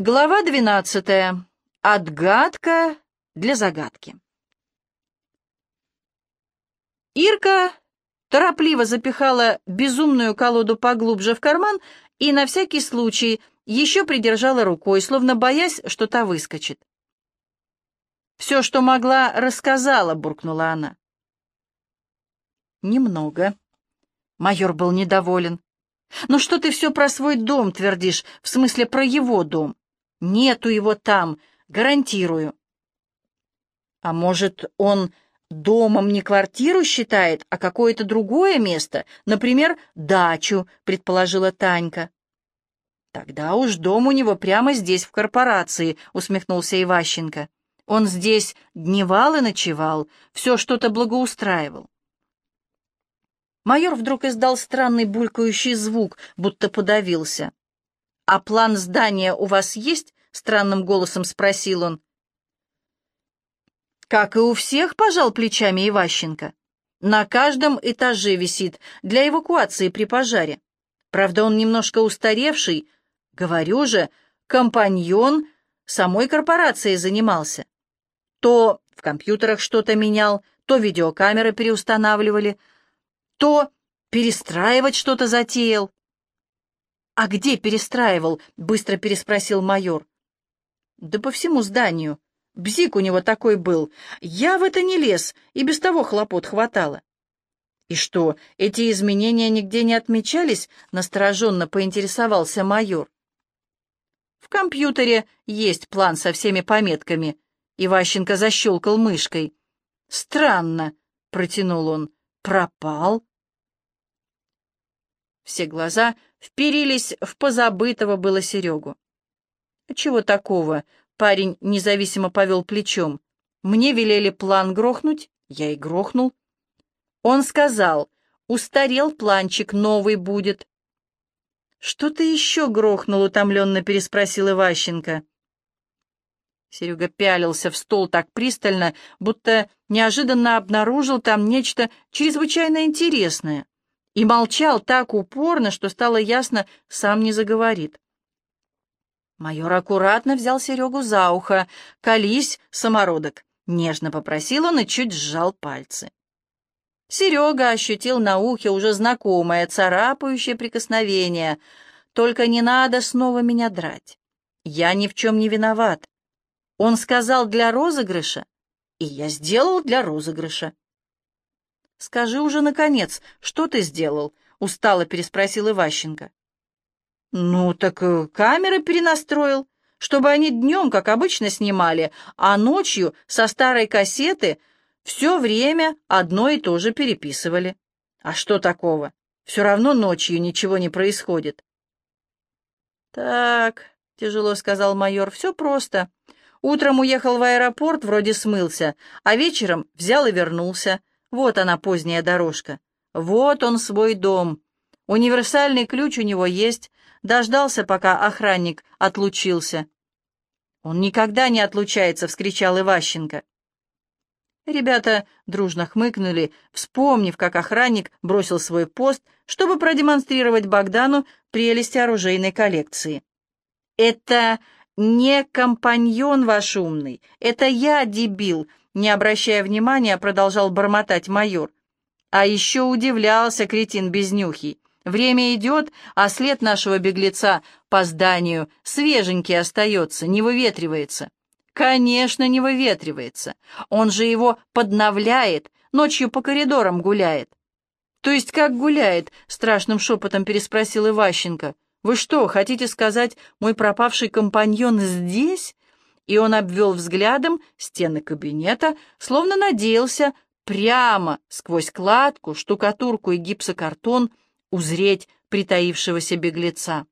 Глава 12. Отгадка для загадки. Ирка торопливо запихала безумную колоду поглубже в карман и на всякий случай еще придержала рукой, словно боясь, что та выскочит. «Все, что могла, рассказала», — буркнула она. «Немного». Майор был недоволен. «Ну что ты все про свой дом твердишь, в смысле про его дом? Нету его там, гарантирую». «А может, он домом не квартиру считает, а какое-то другое место, например, дачу», — предположила Танька. «Тогда уж дом у него прямо здесь, в корпорации», — усмехнулся Иващенко. «Он здесь дневал и ночевал, все что-то благоустраивал». Майор вдруг издал странный булькающий звук, будто подавился. «А план здания у вас есть?» — странным голосом спросил он. «Как и у всех», — пожал плечами Иващенко. «На каждом этаже висит для эвакуации при пожаре. Правда, он немножко устаревший. Говорю же, компаньон самой корпорацией занимался. То в компьютерах что-то менял, то видеокамеры переустанавливали, то перестраивать что-то затеял». «А где перестраивал?» — быстро переспросил майор. «Да по всему зданию. Бзик у него такой был. Я в это не лез, и без того хлопот хватало». «И что, эти изменения нигде не отмечались?» — настороженно поинтересовался майор. «В компьютере есть план со всеми пометками». Иващенко защелкал мышкой. «Странно», — протянул он. «Пропал». Все глаза вперились в позабытого было Серегу. «Чего такого?» — парень независимо повел плечом. «Мне велели план грохнуть, я и грохнул». Он сказал: «Устарел планчик, новый будет». «Что ты еще грохнул?» — утомленно переспросил Иващенко. Серега пялился в стол так пристально, будто неожиданно обнаружил там нечто чрезвычайно интересное, и молчал так упорно, что стало ясно, сам не заговорит. Майор аккуратно взял Серегу за ухо. «Колись, самородок!» — нежно попросил он и чуть сжал пальцы. Серега ощутил на ухе уже знакомое, царапающее прикосновение. «Только не надо снова меня драть. Я ни в чем не виноват. Он сказал для розыгрыша, и я сделал для розыгрыша». «Скажи уже, наконец, что ты сделал?» — устало переспросил Иващенко. «Ну, так камеры перенастроил, чтобы они днем, как обычно, снимали, а ночью со старой кассеты все время одно и то же переписывали. А что такого? Все равно ночью ничего не происходит». «Так», — тяжело сказал майор, — «все просто. Утром уехал в аэропорт, вроде смылся, а вечером взял и вернулся. Вот она, поздняя дорожка. Вот он, свой дом. Универсальный ключ у него есть. Дождался, пока охранник отлучился». «Он никогда не отлучается!» — вскричал Иващенко. Ребята дружно хмыкнули, вспомнив, как охранник бросил свой пост, чтобы продемонстрировать Богдану прелести оружейной коллекции. «Это не компаньон ваш умный, это я, дебил!» — не обращая внимания, продолжал бормотать майор. «А еще удивлялся кретин безнюхий. Время идет, а след нашего беглеца по зданию свеженький остается, не выветривается». «Конечно, не выветривается. Он же его подновляет, ночью по коридорам гуляет». «То есть как гуляет?» — страшным шепотом переспросил Иващенко. «Вы что, хотите сказать, мой пропавший компаньон здесь?» И он обвел взглядом стены кабинета, словно надеялся прямо сквозь кладку, штукатурку и гипсокартон узреть притаившегося беглеца.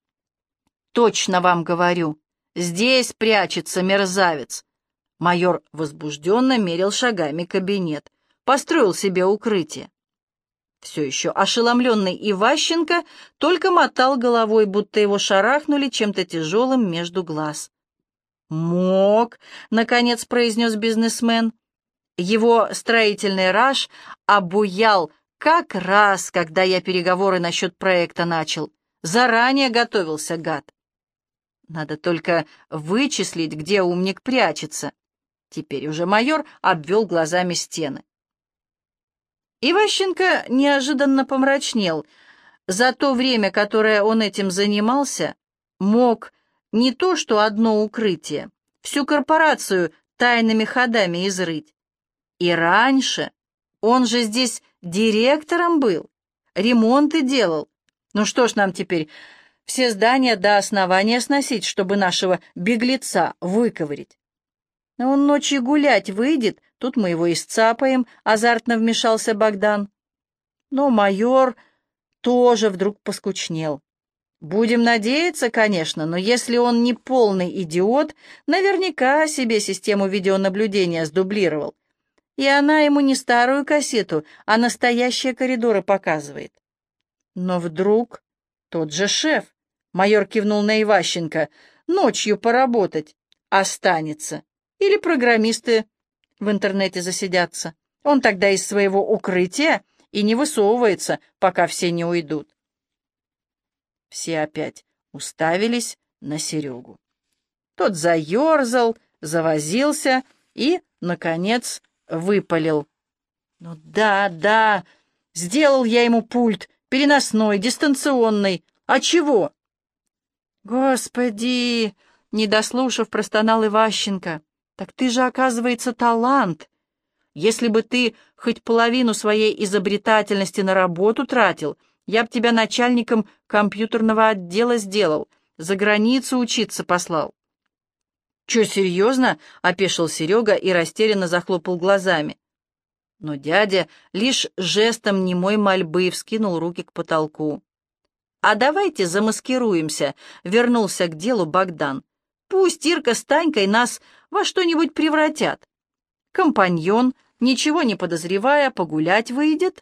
«Точно вам говорю, здесь прячется мерзавец». Майор возбужденно мерил шагами кабинет, построил себе укрытие. Все еще ошеломленный Иващенко только мотал головой, будто его шарахнули чем-то тяжелым между глаз. «Мог», — наконец произнес бизнесмен. Его строительный раж обуял как раз, когда я переговоры насчет проекта начал. Заранее готовился, гад. Надо только вычислить, где умник прячется. Теперь уже майор обвел глазами стены. Иващенко неожиданно помрачнел. За то время, которое он этим занимался, мог не то что одно укрытие, всю корпорацию тайными ходами изрыть. И раньше он же здесь директором был, ремонты делал. Ну что ж нам теперь, все здания до основания сносить, чтобы нашего беглеца выковырять? Но он ночью гулять выйдет, тут мы его и сцапаем, азартно вмешался Богдан. Но майор тоже вдруг поскучнел. Будем надеяться, конечно, но если он не полный идиот, наверняка себе систему видеонаблюдения сдублировал. И она ему не старую кассету, а настоящие коридоры показывает. Но вдруг тот же шеф, майор кивнул на Иващенко, ночью поработать останется. Или программисты в интернете засидятся. Он тогда из своего укрытия и не высовывается, пока все не уйдут. Все опять уставились на Серегу. Тот заерзал, завозился и, наконец, выпалил. Ну да, сделал я ему пульт, переносной, дистанционный. А чего? Господи, не дослушав, простонал Иващенко. Так ты же, оказывается, талант. Если бы ты хоть половину своей изобретательности на работу тратил, я б тебя начальником компьютерного отдела сделал, за границу учиться послал. «Че, серьезно?» — опешил Серега и растерянно захлопал глазами. Но дядя лишь жестом немой мольбы вскинул руки к потолку. «А давайте замаскируемся», — вернулся к делу Богдан. «Пусть Ирка с Танькой нас во что-нибудь превратят. Компаньон, ничего не подозревая, погулять выйдет.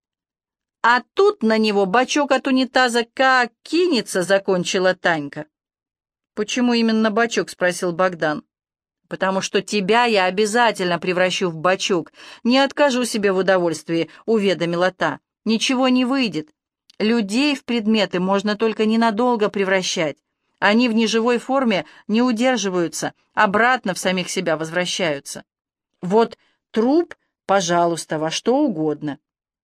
А тут на него бачок от унитаза как кинется», — закончила Танька. «Почему именно бачок?» — спросил Богдан. «Потому что тебя я обязательно превращу в бачок. Не откажу себе в удовольствии», — уведомила та. «Ничего не выйдет. Людей в предметы можно только ненадолго превращать. Они в неживой форме не удерживаются, обратно в самих себя возвращаются. Вот труп, пожалуйста, во что угодно».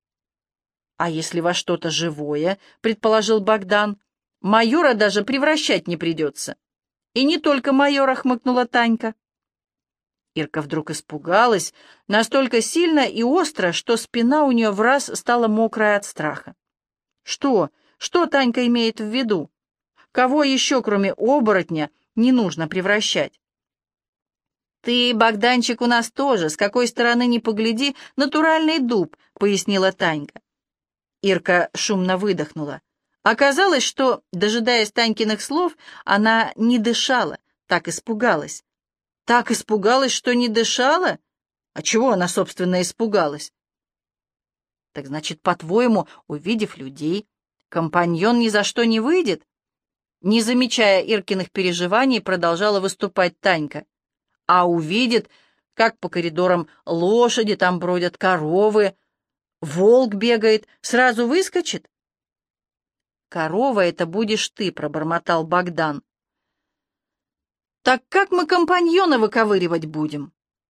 «А если во что-то живое?» — предположил Богдан. «Майора даже превращать не придется». «И не только майора», — хмыкнула Танька. Ирка вдруг испугалась настолько сильно и остро, что спина у нее враз стала мокрая от страха. «Что? Что Танька имеет в виду? Кого еще, кроме оборотня, не нужно превращать?» «Ты, Богданчик, у нас тоже, с какой стороны ни погляди, натуральный дуб», — пояснила Танька. Ирка шумно выдохнула. Оказалось, что, дожидаясь Танькиных слов, она не дышала, так испугалась. Так испугалась, что не дышала? А чего она, собственно, испугалась? Так значит, по-твоему, увидев людей, компаньон ни за что не выйдет? Не замечая Иркиных переживаний, продолжала выступать Танька. А увидит, как по коридорам лошади там бродят, коровы, волк бегает, сразу выскочит? «Корова — это будешь ты», — пробормотал Богдан. «Так как мы компаньона выковыривать будем?»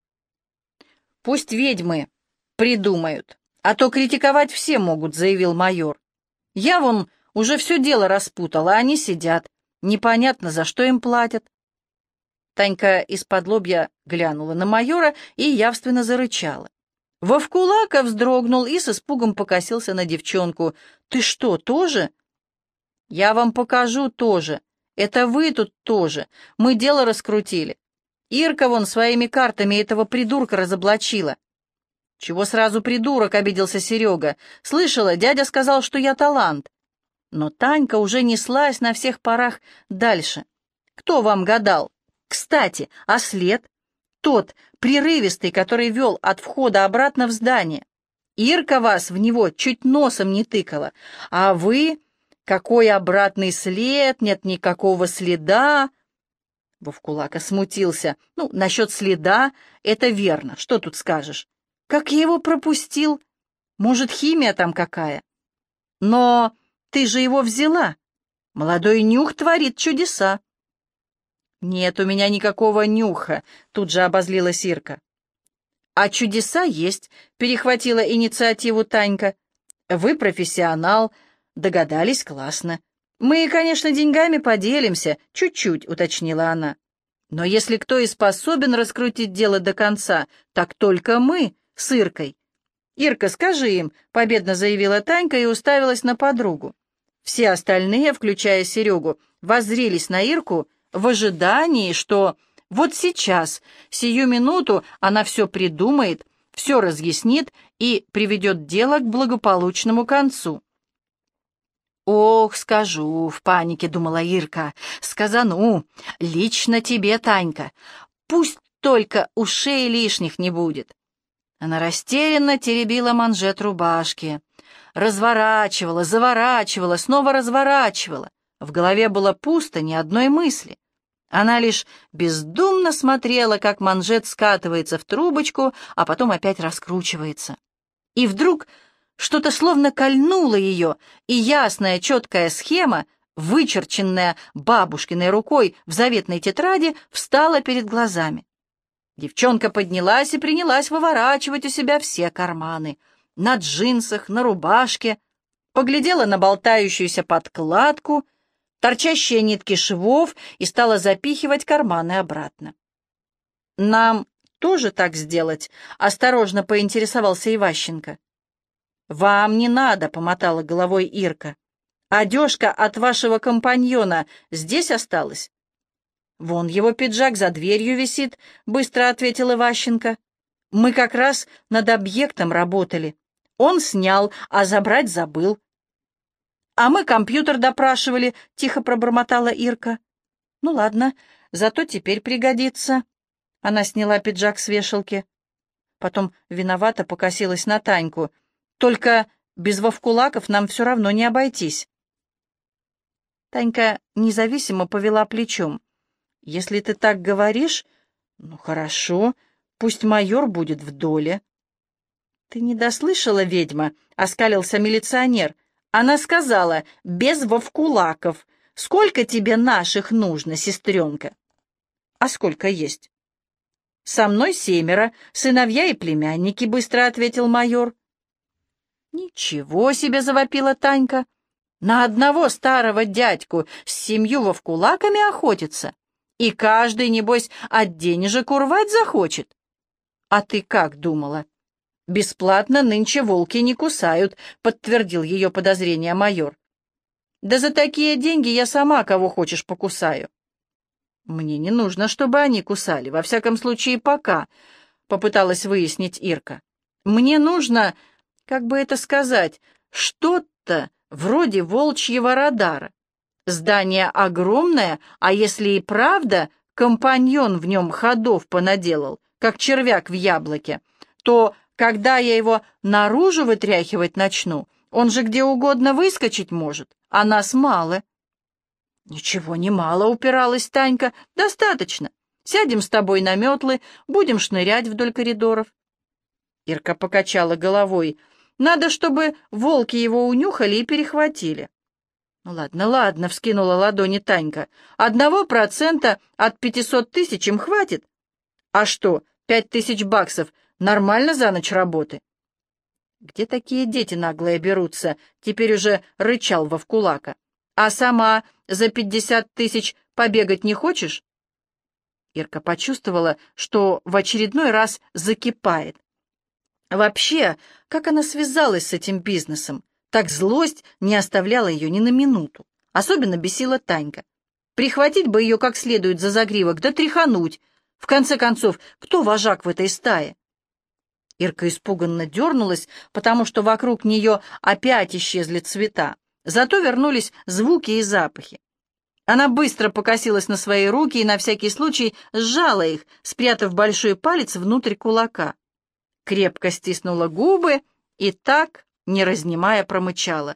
«Пусть ведьмы придумают, а то критиковать все могут», — заявил майор. «Я вон уже все дело распутала, а они сидят. Непонятно, за что им платят». Танька из-под-лобья глянула на майора и явственно зарычала. Вовкулака вздрогнул и с испугом покосился на девчонку. «Ты что, тоже?» «Я вам покажу тоже. Это вы тут тоже. Мы дело раскрутили. Ирка вон своими картами этого придурка разоблачила». «Чего сразу придурок?» — обиделся Серега. «Слышала, дядя сказал, что я талант». Но Танька уже неслась на всех парах дальше. «Кто вам гадал? Кстати, а след? Тот, прерывистый, который вел от входа обратно в здание. Ирка вас в него чуть носом не тыкала. А вы... Какой обратный след? Нет никакого следа». Вовкулака смутился. «Ну, насчет следа это верно. Что тут скажешь? Как я его пропустил? Может, химия там какая? Но ты же его взяла. Молодой нюх творит чудеса». «Нет у меня никакого нюха», — тут же обозлилась Ирка. «А чудеса есть», — перехватила инициативу Танька. «Вы профессионал, догадались, классно. Мы, конечно, деньгами поделимся, чуть-чуть», — уточнила она. «Но если кто и способен раскрутить дело до конца, так только мы с Иркой». «Ирка, скажи им», — победно заявила Танька и уставилась на подругу. Все остальные, включая Серегу, воззрелись на Ирку в ожидании, что вот сейчас, сию минуту, она все придумает, все разъяснит и приведет дело к благополучному концу. «Ох, скажу», — в панике думала Ирка, — «сказану, лично тебе, Танька, пусть только ушей лишних не будет». Она растерянно теребила манжет рубашки, разворачивала, заворачивала, снова разворачивала. В голове было пусто, ни одной мысли. Она лишь бездумно смотрела, как манжет скатывается в трубочку, а потом опять раскручивается. И вдруг что-то словно кольнуло ее, и ясная, четкая схема, вычерченная бабушкиной рукой в заветной тетради, встала перед глазами. Девчонка поднялась и принялась выворачивать у себя все карманы. На джинсах, на рубашке, поглядела на болтающуюся подкладку, торчащие нитки швов и стала запихивать карманы обратно. «Нам тоже так сделать?» — осторожно поинтересовался Иващенко. «Вам не надо», — помотала головой Ирка. «Одежка от вашего компаньона здесь осталась?» «Вон его пиджак за дверью висит», — быстро ответил Иващенко. «Мы как раз над объектом работали. Он снял, а забрать забыл». «А мы компьютер допрашивали», — тихо пробормотала Ирка. «Ну ладно, зато теперь пригодится». Она сняла пиджак с вешалки. Потом виновато покосилась на Таньку. «Только без вовкулаков нам все равно не обойтись». Танька независимо повела плечом. «Если ты так говоришь, ну хорошо, пусть майор будет в доле». «Ты не дослышала, ведьма?» — оскалился милиционер. «Она сказала, без вовкулаков. Сколько тебе наших нужно, сестренка?» «А сколько есть?» «Со мной 7, сыновья и племянники», — быстро ответил майор. «Ничего себе!» — завопила Танька. «На одного старого дядьку с 7 вовкулаками охотится. И каждый, небось, от денежек урвать захочет. А ты как думала?» «Бесплатно нынче волки не кусают», — подтвердил ее подозрение майор. «Да за такие деньги я сама кого хочешь покусаю». «Мне не нужно, чтобы они кусали, во всяком случае пока», — попыталась выяснить Ирка. «Мне нужно, как бы это сказать, что-то вроде волчьего радара. Здание огромное, а если и правда компаньон в нем ходов понаделал, как червяк в яблоке, то, когда я его наружу вытряхивать начну, он же где угодно выскочить может, а нас мало». «Ничего не мало», — упиралась Танька. «Достаточно. Сядем с тобой на метлы, будем шнырять вдоль коридоров». Ирка покачала головой. «Надо, чтобы волки его унюхали и перехватили». «Ну ладно, ладно», — вскинула ладони Танька. «1% от 500 тысяч им хватит? А что, 5000 баксов нормально за ночь работы?» «Где такие дети наглые берутся?» — теперь уже рычал Вовкулака. «А сама за 50 тысяч побегать не хочешь?» Ирка почувствовала, что в очередной раз закипает. Вообще, как она связалась с этим бизнесом? Так злость не оставляла ее ни на минуту. Особенно бесила Танька. Прихватить бы ее как следует за загривок, да тряхануть. В конце концов, кто вожак в этой стае? Ирка испуганно дернулась, потому что вокруг нее опять исчезли цвета. Зато вернулись звуки и запахи. Она быстро покосилась на свои руки и на всякий случай сжала их, спрятав большой палец внутрь кулака. Крепко стиснула губы и так, не разнимая, промычала: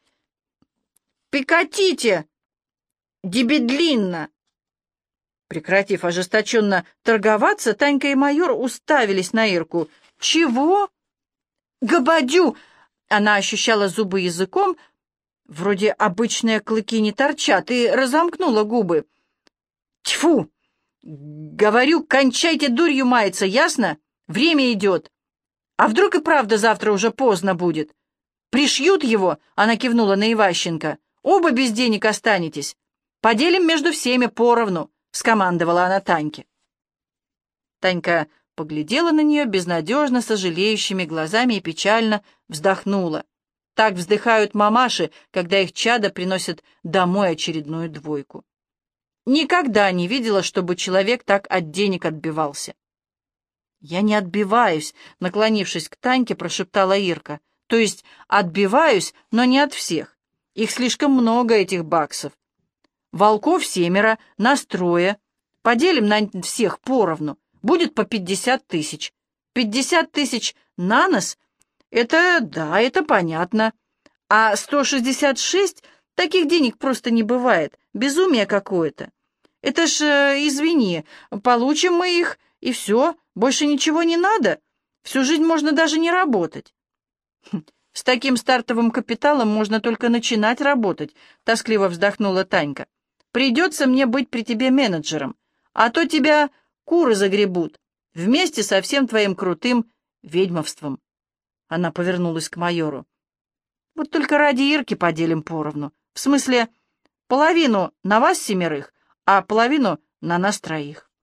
«Прекратите! Дебедлинно!» Прекратив ожесточенно торговаться, Танька и майор уставились на Ирку. «Чего?» «Габадю!» Она ощущала зубы языком, вроде обычные клыки не торчат, и разомкнула губы. «Тьфу! Говорю, кончайте дурью маяться, ясно? Время идет. А вдруг и правда завтра уже поздно будет? Пришьют его, она кивнула на Иващенко. Оба без денег останетесь. Поделим между всеми поровну, скомандовала она Таньке. Танька поглядела на нее безнадежно сожалеющими глазами и печально вздохнула. Так вздыхают мамаши, когда их чадо приносят домой очередную двойку. Никогда не видела, чтобы человек так от денег отбивался. «Я не отбиваюсь», — наклонившись к Таньке, прошептала Ирка. «То есть отбиваюсь, но не от всех. Их слишком много, этих баксов. Волков 7, нас 3. Поделим на всех поровну. Будет по 50 тысяч. 50 тысяч на нос? Это, да, это понятно. А 166, таких денег просто не бывает. Безумие какое-то. Это ж, извини, получим мы их, и все, больше ничего не надо. Всю жизнь можно даже не работать». «С таким стартовым капиталом можно только начинать работать», — тоскливо вздохнула Танька. «Придется мне быть при тебе менеджером, а то тебя куры загребут, вместе со всем твоим крутым ведьмовством». Она повернулась к майору. «Вот только ради Ирки поделим поровну. В смысле, половину на вас 7, а половину на нас 3».